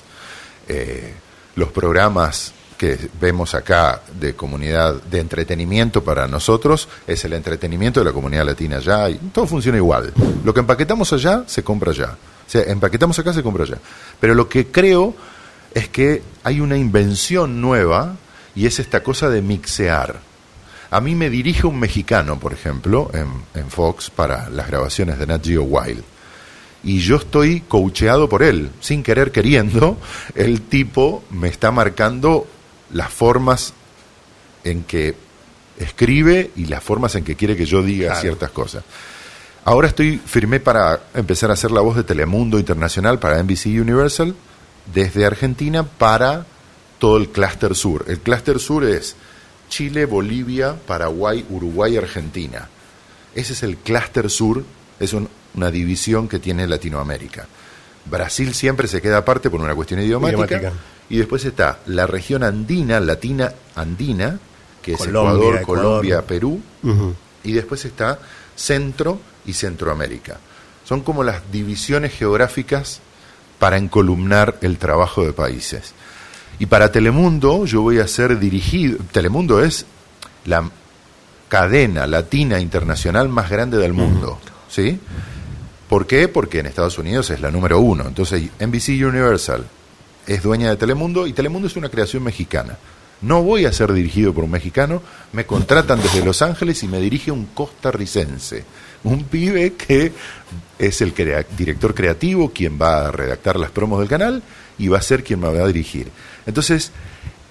Speaker 3: Los programas que vemos acá de comunidad de entretenimiento para nosotros es el entretenimiento de la comunidad latina allá, y todo funciona igual. Lo que empaquetamos allá se compra allá. O sea, empaquetamos acá, se compra allá. Pero lo que creo es que hay una invención nueva, y es esta cosa de mixear. A mí me dirige un mexicano, por ejemplo, en Fox para las grabaciones de Nat Geo Wild. Y yo estoy coacheado por él, sin querer queriendo. El tipo me está marcando las formas en que escribe y las formas en que quiere que yo diga ciertas cosas. Ahora firmé para empezar a hacer la voz de Telemundo Internacional para NBC Universal desde Argentina para todo el clúster sur. El clúster sur es Chile, Bolivia, Paraguay, Uruguay, Argentina. Ese es el clúster sur, es una división que tiene Latinoamérica. Brasil siempre se queda aparte por una cuestión idiomática. Y después está la región andina, latina andina, que es Ecuador, Colombia, Perú. Uh-huh. Y después está Centro y Centroamérica. Son como las divisiones geográficas para encolumnar el trabajo de países. Y para Telemundo yo voy a ser dirigido. Telemundo es la cadena latina internacional más grande del mundo, ¿sí? ¿Por qué? Porque en Estados Unidos es la número 1. Entonces NBC Universal es dueña de Telemundo, y Telemundo es una creación mexicana. No voy a ser dirigido por un mexicano, me contratan desde Los Ángeles y me dirige un costarricense, un pibe que es el director creativo, quien va a redactar las promos del canal y va a ser quien me va a dirigir. Entonces,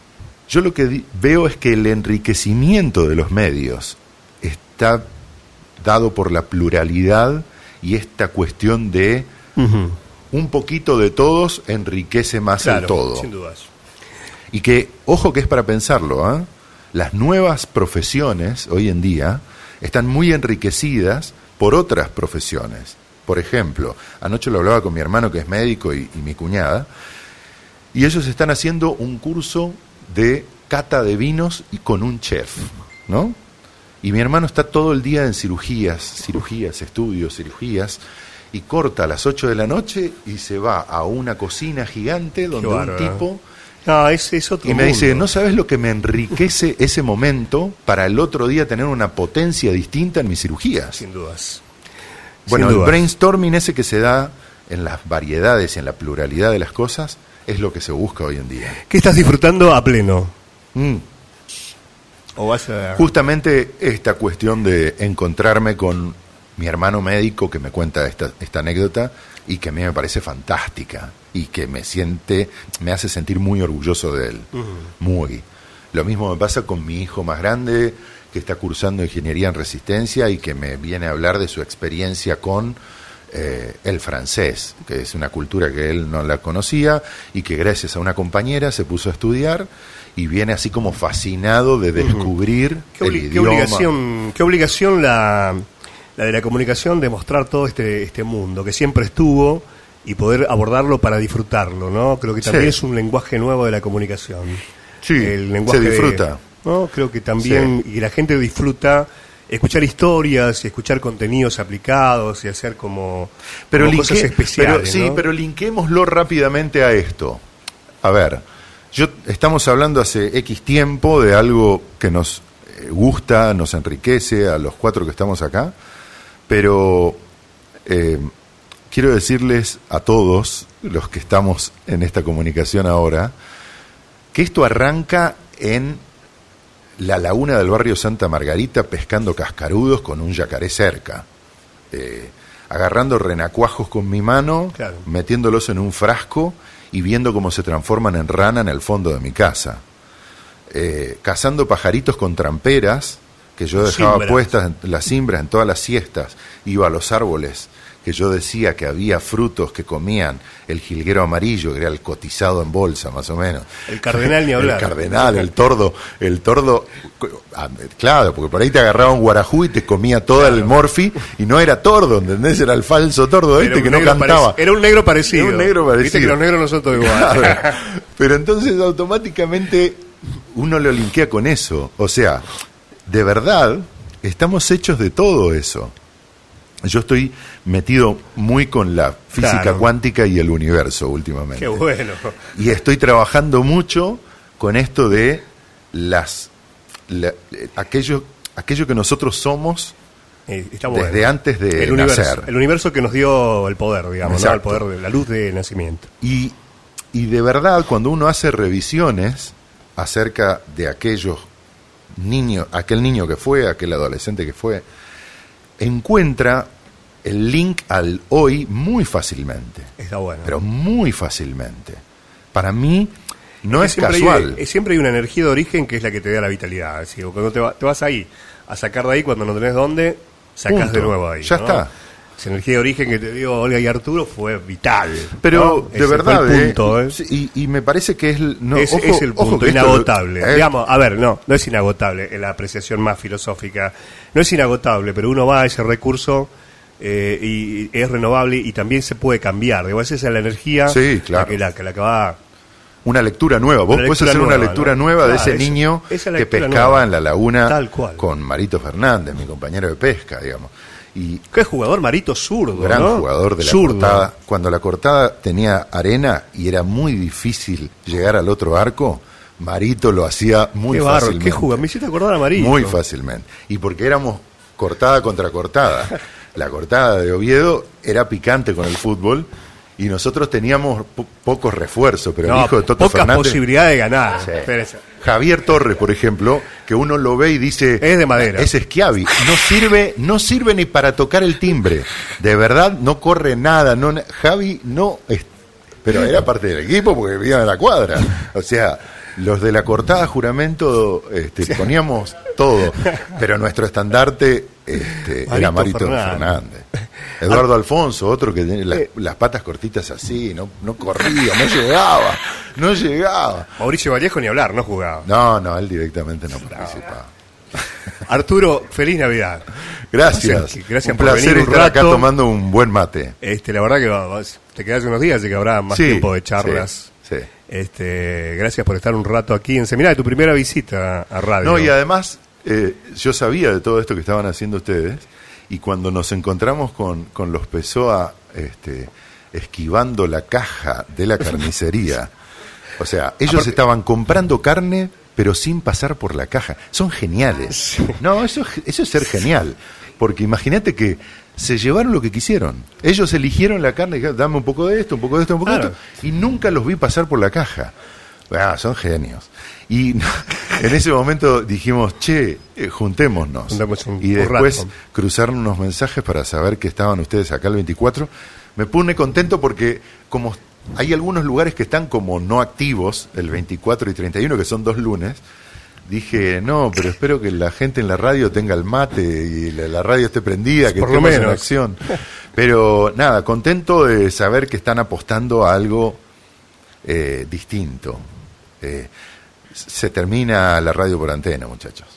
Speaker 3: yo lo que veo es que el enriquecimiento de los medios está dado por la pluralidad y esta cuestión de un poquito de todos enriquece más el todo.
Speaker 4: Sin dudas.
Speaker 3: Y que, ojo que es para pensarlo, ¿eh? Las nuevas profesiones hoy en día están muy enriquecidas por otras profesiones. Por ejemplo, anoche lo hablaba con mi hermano que es médico y mi cuñada, y ellos están haciendo un curso de cata de vinos y con un chef, ¿no? Y mi hermano está todo el día en cirugías, estudios, y corta a las 8 de la noche y se va a una cocina gigante donde un tipo...
Speaker 4: No, es otro
Speaker 3: y me
Speaker 4: mundo.
Speaker 3: dice, ¿no sabes lo que me enriquece ese momento para el otro día tener una potencia distinta en mis cirugías?
Speaker 4: Sin dudas.
Speaker 3: Bueno,
Speaker 4: Sin
Speaker 3: el
Speaker 4: dudas.
Speaker 3: brainstorming ese que se da en las variedades y en la pluralidad de las cosas es lo que se busca hoy en día.
Speaker 4: ¿Qué estás disfrutando a pleno? ¿O vas a...?
Speaker 3: Justamente esta cuestión de encontrarme con mi hermano médico que me cuenta esta anécdota y que a mí me parece fantástica y que me hace sentir muy orgulloso de él. Muy. Lo mismo me pasa con mi hijo más grande que está cursando ingeniería en resistencia y que me viene a hablar de su experiencia con el francés, que es una cultura que él no la conocía y que gracias a una compañera se puso a estudiar y viene así como fascinado de descubrir el idioma.
Speaker 4: Qué obligación la de la comunicación de mostrar todo este mundo que siempre estuvo y poder abordarlo para disfrutarlo, ¿no? Creo que también es un lenguaje nuevo de la comunicación.
Speaker 3: Sí,
Speaker 4: el lenguaje
Speaker 3: se disfruta.
Speaker 4: ¿no? Creo que también, y la gente disfruta escuchar historias y escuchar contenidos aplicados y hacer como cosas especiales.
Speaker 3: Pero linkémoslo rápidamente a esto. A ver, estamos hablando hace X tiempo de algo que nos gusta, nos enriquece a los 4 que estamos acá, pero quiero decirles a todos los que estamos en esta comunicación ahora que esto arranca en la laguna del barrio Santa Margarita pescando cascarudos con un yacaré cerca, agarrando renacuajos con mi mano,
Speaker 4: claro,
Speaker 3: metiéndolos en un frasco y viendo cómo se transforman en rana en el fondo de mi casa, cazando pajaritos con tramperas que yo dejaba puestas en las cimbras en todas las siestas, iba a los árboles que yo decía que había frutos que comían el jilguero amarillo, que era el cotizado en bolsa, más o menos.
Speaker 4: El cardenal ni hablar.
Speaker 3: El cardenal, el tordo, claro, porque por ahí te agarraba un guarajú y te comía todo el morfi, y no era tordo, ¿entendés? Era el falso tordo que no cantaba.
Speaker 4: Era un negro parecido.
Speaker 3: Era un negro parecido.
Speaker 4: Viste que los negros no son todos iguales.
Speaker 3: Claro. Pero entonces automáticamente uno lo linkea con eso. O sea, de verdad, estamos hechos de todo eso. Yo estoy metido muy con la física cuántica y el universo últimamente.
Speaker 4: Qué bueno.
Speaker 3: Y estoy trabajando mucho con esto de aquello que nosotros somos desde antes de nacer.
Speaker 4: El universo que nos dio el poder, digamos, ¿no? El poder de la luz de nacimiento.
Speaker 3: Y de verdad, cuando uno hace revisiones acerca de aquel niño que fue, aquel adolescente que fue, encuentra el link al hoy muy fácilmente.
Speaker 4: Está bueno.
Speaker 3: Pero muy fácilmente. Para mí no es casual.
Speaker 4: Siempre hay una energía de origen que es la que te da la vitalidad. Es decir, cuando te vas ahí a sacar de ahí, cuando no tenés dónde, sacás
Speaker 3: Punto.
Speaker 4: de nuevo ahí.
Speaker 3: Ya
Speaker 4: ¿no?
Speaker 3: está.
Speaker 4: Esa energía de origen que te dio Olga y Arturo fue vital.
Speaker 3: Pero
Speaker 4: ¿no?
Speaker 3: de verdad,
Speaker 4: fue el punto,
Speaker 3: y me parece que es el
Speaker 4: punto, inagotable. Digamos, a ver, no es inagotable en la apreciación más filosófica. No es inagotable, pero uno va a ese recurso y es renovable y también se puede cambiar. Digo, esa es la energía la que va...
Speaker 3: Una lectura nueva. Vos podés hacer una lectura nueva de ese niño que pescaba en la laguna con Marito Fernández, mi compañero de pesca, digamos. Y
Speaker 4: qué jugador Marito, zurdo,
Speaker 3: gran jugador de la cortada. Cuando la cortada tenía arena y era muy difícil llegar al otro arco, Marito lo hacía muy fácilmente.
Speaker 4: Qué jugador, me hiciste acordar a Marito.
Speaker 3: Muy fácilmente. Y porque éramos cortada contra cortada. La cortada de Oviedo era picante con el fútbol y nosotros teníamos pocos refuerzos, pero el hijo de Toto Fernández...
Speaker 4: Pocas posibilidades de ganar.
Speaker 3: Sí. Javier Torres, por ejemplo, que uno lo ve y dice...
Speaker 4: Es de madera.
Speaker 3: Es Schiavi. No sirve ni para tocar el timbre. De verdad, no corre nada. Javi no... Pero era parte del equipo porque vivía en la cuadra. O sea, Los de la cortada juramento poníamos todo, pero nuestro estandarte era Marito Fernández. Eduardo Alfonso, otro que tenía las patas cortitas así, no corría, no llegaba.
Speaker 4: Mauricio Vallejo ni hablar, no jugaba.
Speaker 3: No, él directamente no participaba.
Speaker 4: Arturo, feliz Navidad.
Speaker 3: Gracias.
Speaker 4: Gracias
Speaker 3: un
Speaker 4: por
Speaker 3: placer
Speaker 4: venir un
Speaker 3: estar acá
Speaker 4: rato.
Speaker 3: tomando un buen mate.
Speaker 4: La verdad que te quedas unos días, así que habrá más tiempo de charlas.
Speaker 3: Sí.
Speaker 4: Gracias por estar un rato aquí en Seminario, tu primera visita a radio.
Speaker 3: No, y además yo sabía de todo esto que estaban haciendo ustedes, y cuando nos encontramos con los Pessoa esquivando la caja de la carnicería, o sea, ellos estaban comprando carne pero sin pasar por la caja. Son geniales.
Speaker 4: Sí.
Speaker 3: No, eso es ser genial, porque imagínate que se llevaron lo que quisieron. Ellos eligieron la carne y dijeron, dame un poco de esto, un poco de esto, un poco de esto, y nunca los vi pasar por la caja. Son genios. Y en ese momento dijimos, juntémonos. Y después cruzaron unos mensajes para saber que estaban ustedes acá el 24. Me pone contento porque como hay algunos lugares que están como no activos, el 24 y 31, que son 2 lunes, dije, no, pero espero que la gente en la radio tenga el mate y la radio esté prendida, que estemos en acción. Pero nada, contento de saber que están apostando a algo distinto. Se termina la radio por antena, muchachos.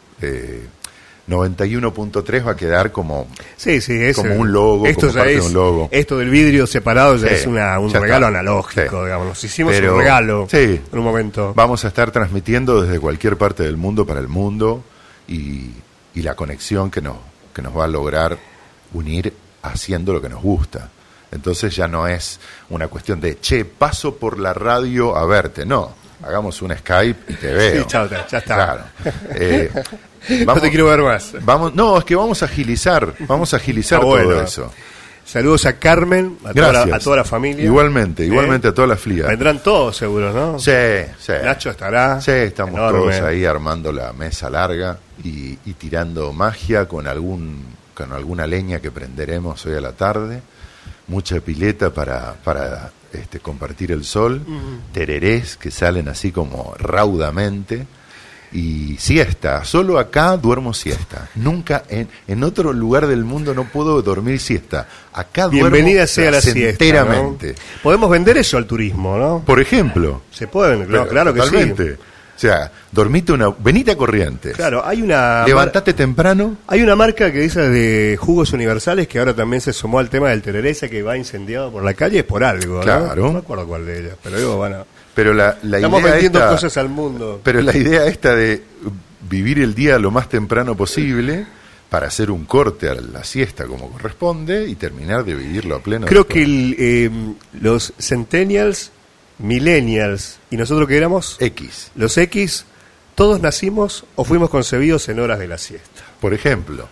Speaker 3: 91.3 va a quedar como un logo, como parte de un logo.
Speaker 4: Esto del vidrio separado ya es un regalo analógico, digamos. Nos hicimos un regalo en un momento.
Speaker 3: Vamos a estar transmitiendo desde cualquier parte del mundo para el mundo, y la conexión que nos va a lograr unir haciendo lo que nos gusta. Entonces ya no es una cuestión de, paso por la radio a verte, no. Hagamos un Skype y te veo.
Speaker 4: Sí, chao, ya está.
Speaker 3: Claro.
Speaker 4: No te quiero ver más.
Speaker 3: Es que vamos a agilizar todo eso.
Speaker 4: Saludos a Carmen, a toda la familia.
Speaker 3: Igualmente a todas las flias.
Speaker 4: Vendrán todos seguro, ¿no?
Speaker 3: Sí.
Speaker 4: Nacho estará.
Speaker 3: Sí, estamos todos ahí armando la mesa larga y tirando magia con alguna leña que prenderemos hoy a la tarde. Mucha pileta para compartir el sol, tererés que salen así como raudamente, y siesta. Solo acá duermo siesta. Nunca en otro lugar del mundo no puedo dormir siesta. Acá
Speaker 4: bienvenida sea la siesta,
Speaker 3: enteramente.
Speaker 4: ¿No? Podemos vender eso al turismo, ¿no?
Speaker 3: Por ejemplo.
Speaker 4: Se pueden, claro que
Speaker 3: totalmente.
Speaker 4: Sí.
Speaker 3: O sea, venite a Corrientes.
Speaker 4: Claro,
Speaker 3: levantate temprano.
Speaker 4: Hay una marca que dice de jugos universales que ahora también se sumó al tema del tererese, que va incendiado por la calle, es por algo,
Speaker 3: claro.
Speaker 4: No me acuerdo cuál de ellas, pero digo, bueno.
Speaker 3: Pero
Speaker 4: estamos
Speaker 3: idea
Speaker 4: vendiendo cosas al mundo.
Speaker 3: Pero la idea esta de vivir el día lo más temprano posible para hacer un corte a la siesta como corresponde y terminar de vivirlo a pleno.
Speaker 4: Creo que los centennials, millennials y nosotros que éramos los X, todos nacimos o fuimos concebidos en horas de la siesta.
Speaker 3: Por ejemplo,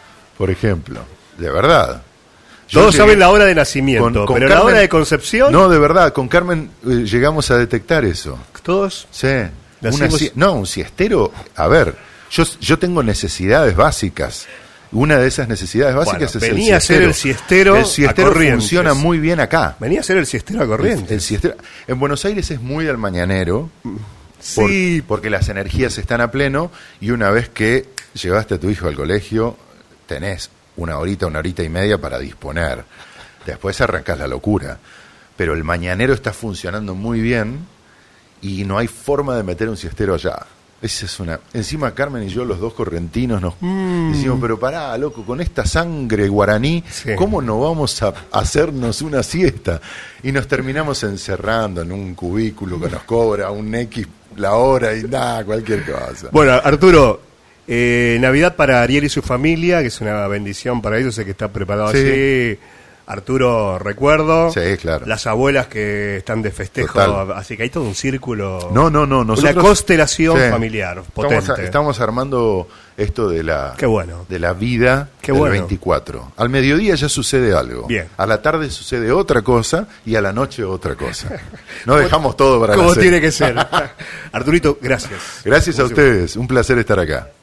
Speaker 3: de verdad.
Speaker 4: Todos saben la hora de nacimiento, pero Carmen, la hora de concepción.
Speaker 3: No, de verdad, con Carmen llegamos a detectar eso.
Speaker 4: Todos.
Speaker 3: Sí. Un siestero. A ver, yo tengo necesidades básicas. Una de esas necesidades básicas es el siestero.
Speaker 4: Venía a ser el siestero.
Speaker 3: El siestero funciona muy bien acá.
Speaker 4: Venía a ser el siestero a Corrientes.
Speaker 3: El siestero. En Buenos Aires es muy al mañanero.
Speaker 4: Sí.
Speaker 3: Porque las energías están a pleno, y una vez que llevaste a tu hijo al colegio, tenés una horita y media para disponer. Después arrancás la locura. Pero el mañanero está funcionando muy bien y no hay forma de meter un siestero allá. Esa es una. Encima Carmen y yo, los dos correntinos, nos decimos, pero pará, loco, con esta sangre guaraní, ¿cómo no vamos a hacernos una siesta? Y nos terminamos encerrando en un cubículo que nos cobra un X la hora y nada, cualquier cosa.
Speaker 4: Bueno, Arturo, Navidad para Ariel y su familia, que es una bendición para ellos, sé que está preparado así. Arturo, recuerdo.
Speaker 3: Sí, claro.
Speaker 4: Las abuelas que están de festejo. Total. Así que hay todo un círculo.
Speaker 3: No. Nosotros,
Speaker 4: una constelación familiar potente.
Speaker 3: Estamos armando esto de la, de la vida del 24. Al mediodía ya sucede algo.
Speaker 4: Bien.
Speaker 3: A la tarde sucede otra cosa y a la noche otra cosa. No dejamos todo para
Speaker 4: como tiene que ser. Arturito, gracias.
Speaker 3: Gracias a ustedes. Un placer estar acá.